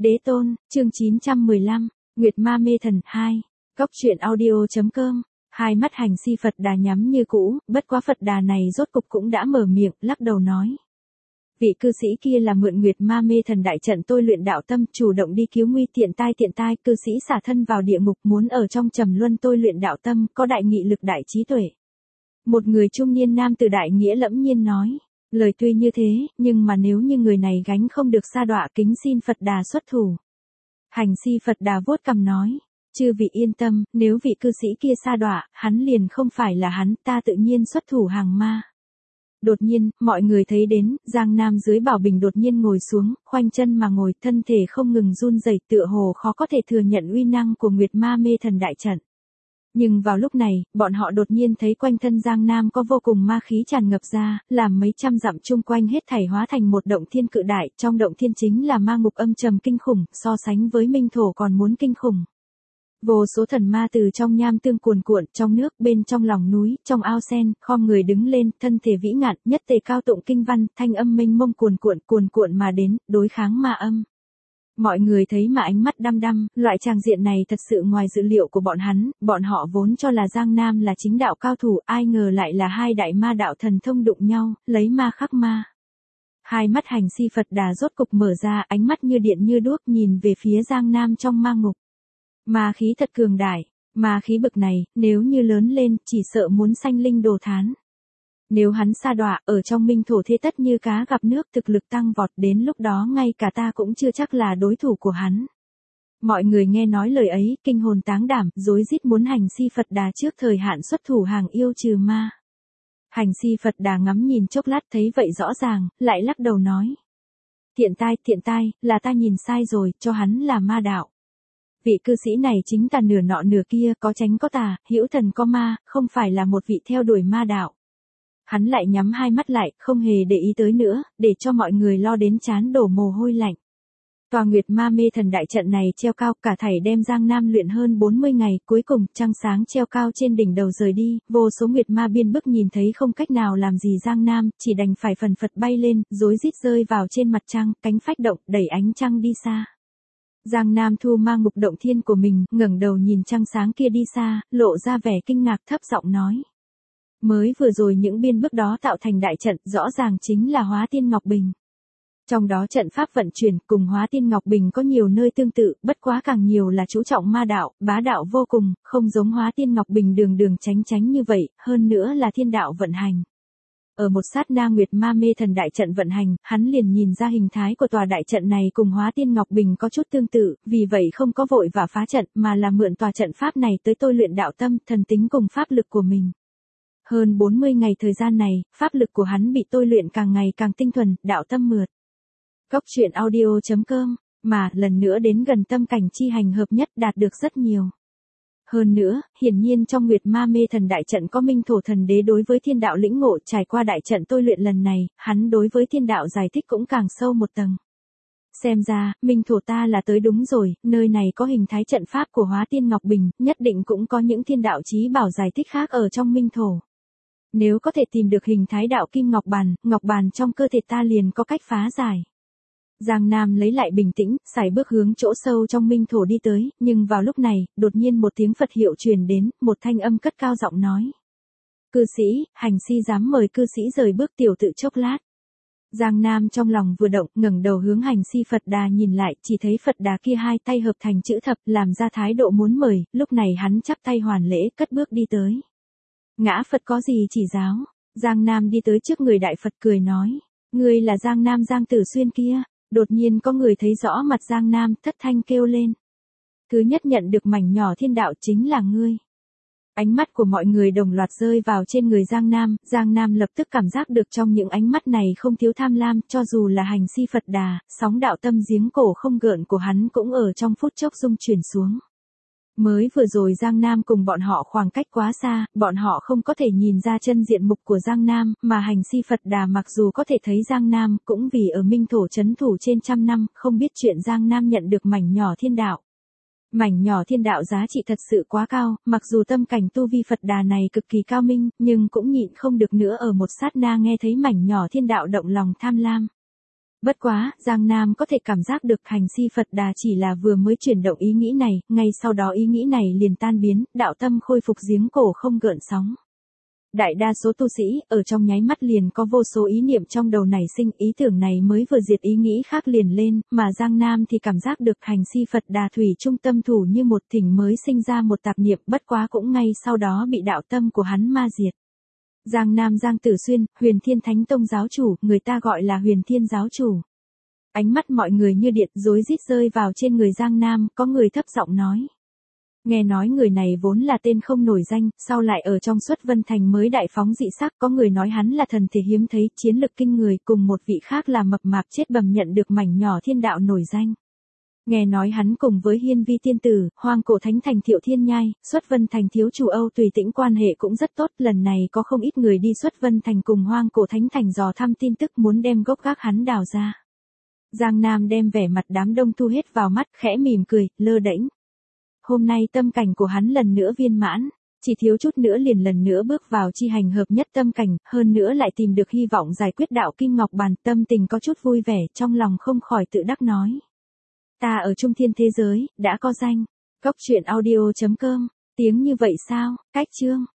Đế tôn, chương 915, Nguyệt Ma Mê Thần 2, Cóc truyện audio.com. Hai mắt hành si Phật Đà nhắm như cũ, bất quá Phật Đà này rốt cục cũng đã mở miệng, lắc đầu nói. Vị cư sĩ kia là mượn Nguyệt Ma Mê Thần đại trận tôi luyện đạo tâm, chủ động đi cứu nguy tiện tai, cư sĩ xả thân vào địa ngục muốn ở trong trầm luân tôi luyện đạo tâm, có đại nghị lực đại trí tuệ. Một người trung niên nam từ đại nghĩa lẫm nhiên nói. Lời tuy như thế, nhưng mà nếu như người này gánh không được sa đọa, kính xin Phật Đà xuất thủ. Hành si Phật Đà vuốt cằm nói, chư vị yên tâm, nếu vị cư sĩ kia sa đọa, hắn liền không phải là hắn, ta tự nhiên xuất thủ hàng ma. Đột nhiên, mọi người thấy đến, Giang Nam dưới bảo bình đột nhiên ngồi xuống, khoanh chân mà ngồi, thân thể không ngừng run rẩy, tựa hồ khó có thể thừa nhận uy năng của Nguyệt Ma Mê Thần đại trận. Nhưng vào lúc này, bọn họ đột nhiên thấy quanh thân Giang Nam có vô cùng ma khí tràn ngập ra, làm mấy trăm dặm chung quanh hết thảy hóa thành một động thiên cự đại, trong động thiên chính là ma ngục âm trầm kinh khủng, so sánh với minh thổ còn muốn kinh khủng. Vô số thần ma từ trong nham tương cuồn cuộn, trong nước, bên trong lòng núi, trong ao sen, khom người đứng lên, thân thể vĩ ngạn, nhất tề cao tụng kinh văn, thanh âm mênh mông cuồn cuộn mà đến, đối kháng ma âm. Mọi người thấy mà ánh mắt đăm đăm, loại tràng diện này thật sự ngoài dự liệu của bọn họ vốn cho là Giang Nam là chính đạo cao thủ, ai ngờ lại là hai đại ma đạo thần thông đụng nhau, lấy ma khắc ma. Hai mắt hành si Phật Đà rốt cục mở ra, ánh mắt như điện như đuốc nhìn về phía Giang Nam trong ma ngục. Ma khí thật cường đại, ma khí bực này, nếu như lớn lên, chỉ sợ muốn sanh linh đồ thán. Nếu hắn sa đọa, ở trong minh thổ thế tất như cá gặp nước, thực lực tăng vọt, đến lúc đó ngay cả ta cũng chưa chắc là đối thủ của hắn. Mọi người nghe nói lời ấy, kinh hồn táng đảm, rối rít muốn hành si Phật Đà trước thời hạn xuất thủ hàng yêu trừ ma. Hành si Phật Đà ngắm nhìn chốc lát thấy vậy rõ ràng, lại lắc đầu nói. Thiện tai, là ta nhìn sai rồi, cho hắn là ma đạo. Vị cư sĩ này chính tà nửa nọ nửa kia, có chánh có tà, hữu thần có ma, không phải là một vị theo đuổi ma đạo. Hắn lại nhắm hai mắt lại, không hề để ý tới nữa, để cho mọi người lo đến trán đổ mồ hôi lạnh. Tòa Nguyệt Ma Mê Thần đại trận này treo cao, cả thảy đem Giang Nam luyện hơn 40 ngày, cuối cùng, trăng sáng treo cao trên đỉnh đầu rời đi, vô số Nguyệt Ma biên bức nhìn thấy không cách nào làm gì Giang Nam, chỉ đành phải phần phật bay lên, rối rít rơi vào trên mặt trăng, cánh phách động, đẩy ánh trăng đi xa. Giang Nam thu ma ngục động thiên của mình, ngẩng đầu nhìn trăng sáng kia đi xa, lộ ra vẻ kinh ngạc thấp giọng nói. Mới vừa rồi những biên bức đó tạo thành đại trận, rõ ràng chính là Hóa Tiên Ngọc Bình. Trong đó trận pháp vận chuyển cùng Hóa Tiên Ngọc Bình có nhiều nơi tương tự, bất quá càng nhiều là chú trọng ma đạo, bá đạo vô cùng, không giống Hóa Tiên Ngọc Bình đường tránh như vậy, hơn nữa là thiên đạo vận hành. Ở một sát na Nguyệt Ma Mê Thần đại trận vận hành, hắn liền nhìn ra hình thái của tòa đại trận này cùng Hóa Tiên Ngọc Bình có chút tương tự, vì vậy không có vội vã phá trận, mà là mượn tòa trận pháp này tới tôi luyện đạo tâm, thần tính cùng pháp lực của mình. Hơn 40 ngày thời gian này, pháp lực của hắn bị tôi luyện càng ngày càng tinh thuần, đạo tâm mượt. Cóc truyện audio.com, mà lần nữa đến gần tâm cảnh chi hành hợp nhất đạt được rất nhiều. Hơn nữa, hiển nhiên trong Nguyệt Ma Mê Thần đại trận có minh thổ thần đế đối với thiên đạo lĩnh ngộ, trải qua đại trận tôi luyện lần này, hắn đối với thiên đạo giải thích cũng càng sâu một tầng. Xem ra, minh thổ ta là tới đúng rồi, nơi này có hình thái trận pháp của Hóa Tiên Ngọc Bình, nhất định cũng có những thiên đạo chí bảo giải thích khác ở trong minh thổ. Nếu có thể tìm được hình thái đạo kim ngọc bàn trong cơ thể ta liền có cách phá giải. Giang Nam lấy lại bình tĩnh, sải bước hướng chỗ sâu trong minh thổ đi tới, nhưng vào lúc này, đột nhiên một tiếng Phật hiệu truyền đến, một thanh âm cất cao giọng nói. Cư sĩ, hành si dám mời cư sĩ rời bước tiểu tự chốc lát. Giang Nam trong lòng vừa động, ngẩng đầu hướng hành si Phật Đà nhìn lại, chỉ thấy Phật Đà kia hai tay hợp thành chữ thập, làm ra thái độ muốn mời, lúc này hắn chắp tay hoàn lễ, cất bước đi tới. Ngã Phật có gì chỉ giáo? Giang Nam đi tới trước người Đại Phật cười nói. Ngươi là Giang Nam Giang Tử Xuyên kia. Đột nhiên có người thấy rõ mặt Giang Nam, thất thanh kêu lên. Thứ nhất nhận được mảnh nhỏ thiên đạo chính là ngươi. Ánh mắt của mọi người đồng loạt rơi vào trên người Giang Nam lập tức cảm giác được trong những ánh mắt này không thiếu tham lam, cho dù là hành si Phật Đà, sóng đạo tâm giếng cổ không gợn của hắn cũng ở trong phút chốc rung chuyển xuống. Mới vừa rồi Giang Nam cùng bọn họ khoảng cách quá xa, bọn họ không có thể nhìn ra chân diện mục của Giang Nam, mà hành si Phật Đà mặc dù có thể thấy Giang Nam, cũng vì ở minh thổ trấn thủ trên trăm năm, không biết chuyện Giang Nam nhận được mảnh nhỏ thiên đạo. Mảnh nhỏ thiên đạo giá trị thật sự quá cao, mặc dù tâm cảnh tu vi Phật Đà này cực kỳ cao minh, nhưng cũng nhịn không được nữa ở một sát na nghe thấy mảnh nhỏ thiên đạo động lòng tham lam. Bất quá, Giang Nam có thể cảm giác được hành si Phật Đà chỉ là vừa mới chuyển động ý nghĩ này, ngay sau đó ý nghĩ này liền tan biến, đạo tâm khôi phục giếng cổ không gợn sóng. Đại đa số tu sĩ, ở trong nháy mắt liền có vô số ý niệm trong đầu nảy sinh, ý tưởng này mới vừa diệt ý nghĩ khác liền lên, mà Giang Nam thì cảm giác được hành si Phật Đà thủy trung tâm thủ như một thỉnh mới sinh ra một tạp niệm, bất quá cũng ngay sau đó bị đạo tâm của hắn ma diệt. Giang Nam Giang Tử Xuyên, Huyền Thiên Thánh Tông giáo chủ, người ta gọi là Huyền Thiên giáo chủ. Ánh mắt mọi người như điện rối rít rơi vào trên người Giang Nam, có người thấp giọng nói. Nghe nói người này vốn là tên không nổi danh, sau lại ở trong Xuất Vân Thành mới đại phóng dị sắc, có người nói hắn là thần thể hiếm thấy, chiến lực kinh người, cùng một vị khác là mập mạp chết bầm nhận được mảnh nhỏ thiên đạo nổi danh. Nghe nói hắn cùng với Hiên Vi tiên tử, Hoang Cổ Thánh Thành Thiệu Thiên Nhai, Xuất Vân Thành thiếu chủ Âu Tùy Tĩnh quan hệ cũng rất tốt, lần này có không ít người đi Xuất Vân Thành cùng Hoang Cổ Thánh Thành dò thăm tin tức muốn đem gốc gác hắn đào ra. Giang Nam đem vẻ mặt đám đông thu hết vào mắt, khẽ mỉm cười, lơ đễnh. Hôm nay tâm cảnh của hắn lần nữa viên mãn, chỉ thiếu chút nữa liền lần nữa bước vào chi hành hợp nhất tâm cảnh, hơn nữa lại tìm được hy vọng giải quyết đạo kim ngọc bàn, tâm tình có chút vui vẻ, trong lòng không khỏi tự đắc nói. Ta ở trung thiên thế giới, đã có danh. Cốc truyện audio.com, tiếng như vậy sao, cách chương.